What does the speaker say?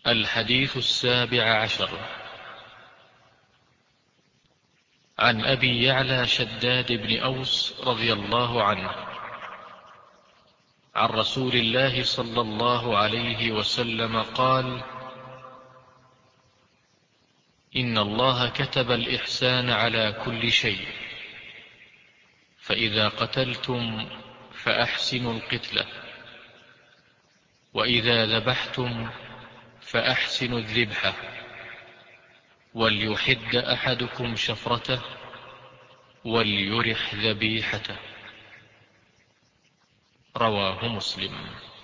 الحديث 17 عن أبي يعلى شداد بن أوس رضي الله عنه عن رسول الله صلى الله عليه وسلم قال: إن الله كتب الإحسان على كل شيء، فإذا قتلتم فأحسنوا القتلة، وإذا ذبحتم فأحسنوا الذبحة، وليحد أحدكم شفرته، وليرح ذبيحته. رواه مسلم.